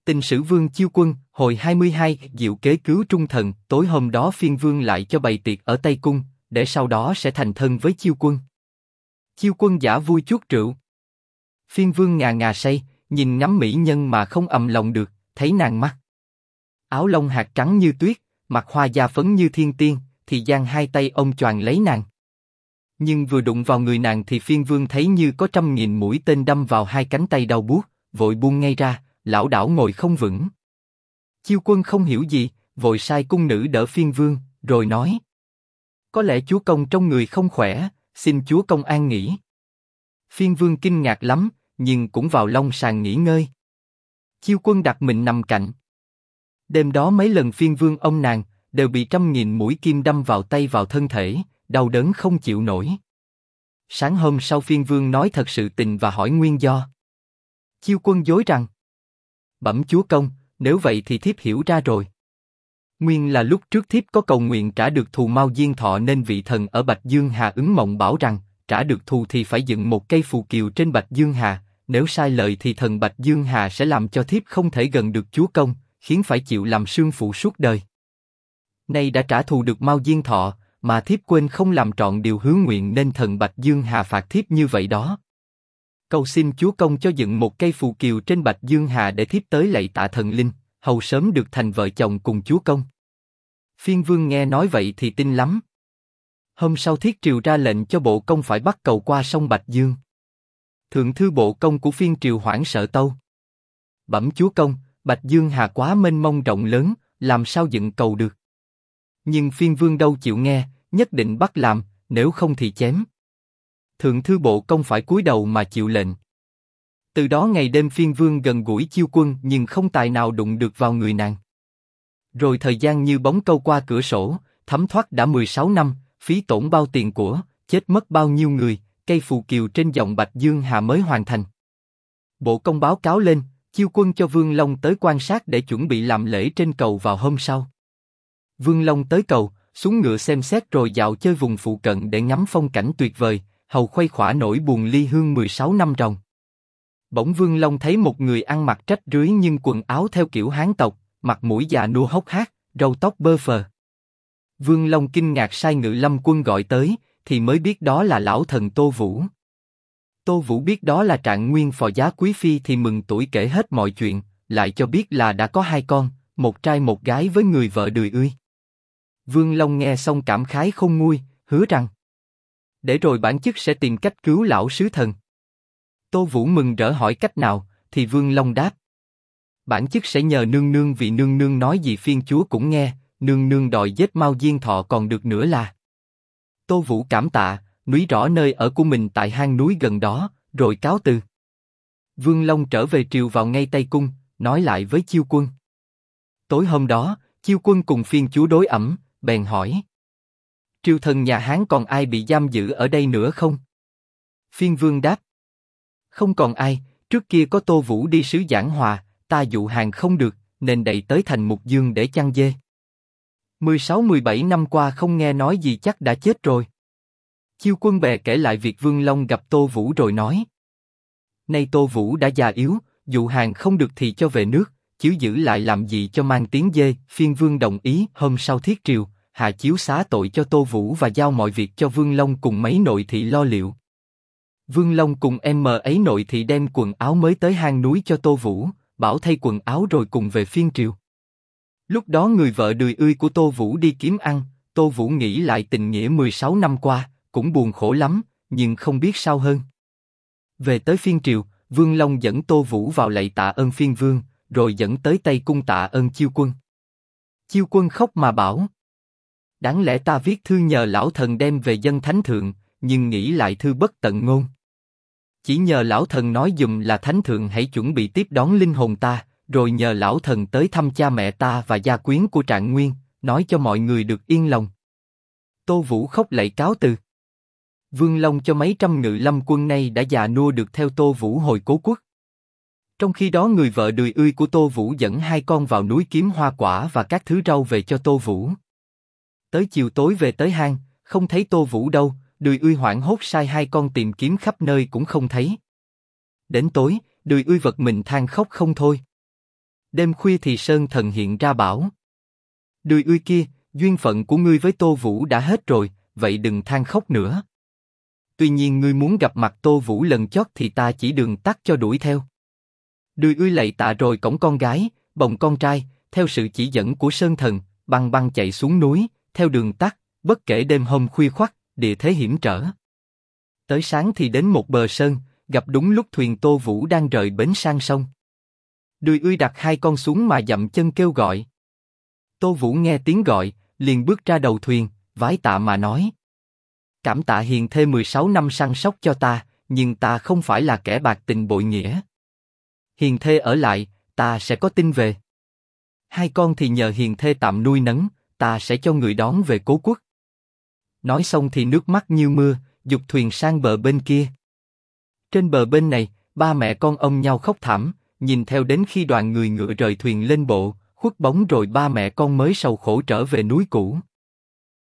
Tình sử Vương Chiêu Quân, hồi 22, diệu kế cứu trung thần. Tối hôm đó Phiên Vương lại cho bày tiệc ở Tây Cung, để sau đó sẽ thành thân với Chiêu Quân. Chiêu Quân giả vui chuốt rượu. Phiên Vương ngà ngà say, nhìn ngắm mỹ nhân mà không ầm lòng được, thấy nàng mắt áo lông hạt trắng như tuyết, mặt hoa da phấn như thiên tiên, thì giang hai tay ông choàng lấy nàng. Nhưng vừa đụng vào người nàng thì Phiên Vương thấy như có 100.000 mũi tên đâm vào hai cánh tay đau buốt, vội buông ngay ra, lảo đảo ngồi không vững. Chiêu Quân không hiểu gì, vội sai cung nữ đỡ Phiên Vương, rồi nói: có lẽ chúa công trong người không khỏe, xin chúa công an nghỉ. Phiên Vương kinh ngạc lắm, nhưng cũng vào long sàng nghỉ ngơi. Chiêu Quân đặt mình nằm cạnh. Đêm đó mấy lần Phiên Vương ôm nàng, đều bị 100.000 mũi kim đâm vào tay vào thân thể, đau đớn không chịu nổi. Sáng hôm sau Phiên Vương nói thật sự tình và hỏi nguyên do. Chiêu Quân dối rằng: bẩm chúa công, nếu vậy thì thiếp hiểu ra rồi. Nguyên là lúc trước thiếp có cầu nguyện trả được thù Mao Diên Thọ, nên vị thần ở Bạch Dương Hà ứng mộng bảo rằng trả được thù thì phải dựng một cây phù kiều trên Bạch Dương Hà. Nếu sai lời thì thần Bạch Dương Hà sẽ làm cho thiếp không thể gần được chúa công, khiến phải chịu làm sương phụ suốt đời. Nay đã trả thù được Mao Diên Thọ, mà thiếp quên không làm trọn điều hứa nguyện, nên thần Bạch Dương Hà phạt thiếp như vậy đó. Cầu xin chúa công cho dựng một cây phù kiều trên Bạch Dương Hà để thiếp tới lạy tạ thần linh, hầu sớm được thành vợ chồng cùng chúa công. Phiên Vương nghe nói vậy thì tin lắm. Hôm sau thiết triều ra lệnh cho bộ công phải bắt cầu qua sông Bạch Dương. Thượng thư bộ công của Phiên triều hoảng sợ tâu: bẩm chúa công, Bạch Dương Hà quá mênh mông rộng lớn, làm sao dựng cầu được. Nhưng Phiên Vương đâu chịu nghe, nhất định bắt làm, nếu không thì chém. Thượng thư bộ công phải cúi đầu mà chịu lệnh. Từ đó ngày đêm Phiên Vương gần gũi Chiêu Quân, nhưng không tài nào đụng được vào người nàng. Rồi thời gian như bóng câu qua cửa sổ, thấm thoát đã 16 năm, phí tổn bao tiền của, chết mất bao nhiêu người, cây phù kiều trên dòng Bạch Dương Hà mới hoàn thành. Bộ công báo cáo lên, Chiêu Quân cho Vương Long tới quan sát để chuẩn bị làm lễ trên cầu vào hôm sau. Vương Long tới cầu, xuống ngựa xem xét rồi dạo chơi vùng phụ cận để ngắm phong cảnh tuyệt vời, hầu khuây khỏa nỗi buồn ly hương 16 năm ròng. Bỗng Vương Long thấy một người ăn mặc rách rưới nhưng quần áo theo kiểu Hán tộc, mặt mũi già nua hốc hác, râu tóc bơ phờ. Vương Long kinh ngạc sai Ngự Lâm quân gọi tới, thì mới biết đó là lão thần Tô Vũ. Tô Vũ biết đó là Trạng Nguyên phò giá quý phi thì mừng tuổi kể hết mọi chuyện, lại cho biết là đã có 2 con, một trai một gái với người vợ đười ươi. Vương Long nghe xong cảm khái khôn nguôi, hứa rằng để rồi bản chức sẽ tìm cách cứu lão sứ thần. Tô Vũ mừng rỡ hỏi cách nào, thì Vương Long đáp: bản chức sẽ nhờ nương nương, vì nương nương nói gì Phiên chúa cũng nghe, nương nương đòi giết Mao Diên Thọ còn được nữa là. Tô Vũ cảm tạ, núi rõ nơi ở của mình tại hang núi gần đó, rồi cáo từ. Vương Long trở về triều vào ngay Tây Cung, nói lại với Chiêu Quân. Tối hôm đó, Chiêu Quân cùng Phiên chúa đối ẩm, bèn hỏi: triều thần nhà Hán còn ai bị giam giữ ở đây nữa không? Phiên Vương đáp: không còn ai, trước kia có Tô Vũ đi sứ giảng hòa, ta dụ hàng không được, nên đẩy tới thành Mục Dương để chăn dê. 16-17 năm qua không nghe nói gì, chắc đã chết rồi. Chiêu Quân bè kể lại việc Vương Long gặp Tô Vũ rồi nói: nay Tô Vũ đã già yếu, dụ hàng không được thì cho về nước, chiếu giữ lại làm gì cho mang tiếng dê. Phiên Vương đồng ý. Hôm sau thiết triều, hạ chiếu xá tội cho Tô Vũ và giao mọi việc cho Vương Long cùng mấy nội thị lo liệu. Vương Long cùng em ấy nội thị đem quần áo mới tới hang núi cho Tô Vũ, bảo thay quần áo rồi cùng về Phiên triều. Lúc đó người vợ đười ươi của Tô Vũ đi kiếm ăn, Tô Vũ nghĩ lại tình nghĩa 16 năm qua, cũng buồn khổ lắm, nhưng không biết sao hơn. Về tới Phiên triều, Vương Long dẫn Tô Vũ vào lạy tạ ơn Phiên Vương, rồi dẫn tới Tây Cung tạ ơn Chiêu Quân. Chiêu Quân khóc mà bảo: đáng lẽ ta viết thư nhờ lão thần đem về dâng thánh thượng, nhưng nghĩ lại thư bất tận ngôn. Chỉ nhờ lão thần nói dùm là thánh thượng hãy chuẩn bị tiếp đón linh hồn ta, rồi nhờ lão thần tới thăm cha mẹ ta và gia quyến của Trạng Nguyên, nói cho mọi người được yên lòng. Tô Vũ khóc lạy cáo từ. Vương Long cho mấy trăm Ngự Lâm quân nay đã già nua được theo Tô Vũ hồi Cố Quốc. Trong khi đó người vợ đười ươi của Tô Vũ dẫn 2 con vào núi kiếm hoa quả và các thứ rau về cho Tô Vũ. Tới chiều tối về tới hang, không thấy Tô Vũ đâu, đười ươi hoảng hốt sai 2 con tìm kiếm khắp nơi cũng không thấy. Đến tối, đười ươi vật mình than khóc không thôi. Đêm khuya thì Sơn Thần hiện ra bảo. Đười ươi kia, duyên phận của ngươi với Tô Vũ đã hết rồi, vậy đừng than khóc nữa. Tuy nhiên ngươi muốn gặp mặt Tô Vũ lần chót thì ta chỉ đường tắt cho đuổi theo. Đười ươi lạy tạ rồi cõng con gái, bồng con trai, theo sự chỉ dẫn của Sơn Thần, băng băng chạy xuống núi, theo đường tắt, bất kể đêm hôm khuya khoắt, địa thế hiểm trở. Tới sáng thì đến một bờ sơn, gặp đúng lúc thuyền Tô Vũ đang rời bến sang sông. Đười ươi đặt hai con xuống mà dậm chân kêu gọi. Tô Vũ nghe tiếng gọi, liền bước ra đầu thuyền, vái tạ mà nói. Cảm tạ hiền thê 16 năm săn sóc cho ta, nhưng ta không phải là kẻ bạc tình bội nghĩa. Hiền thê ở lại, ta sẽ có tin về. Hai con thì nhờ hiền thê tạm nuôi nấng, ta sẽ cho người đón về Cố Quốc. Nói xong thì nước mắt như mưa, giục thuyền sang bờ bên kia. Trên bờ bên này, ba mẹ con ôm nhau khóc thảm, nhìn theo đến khi đoàn người ngựa rời thuyền lên bộ, khuất bóng rồi ba mẹ con mới sầu khổ trở về núi cũ.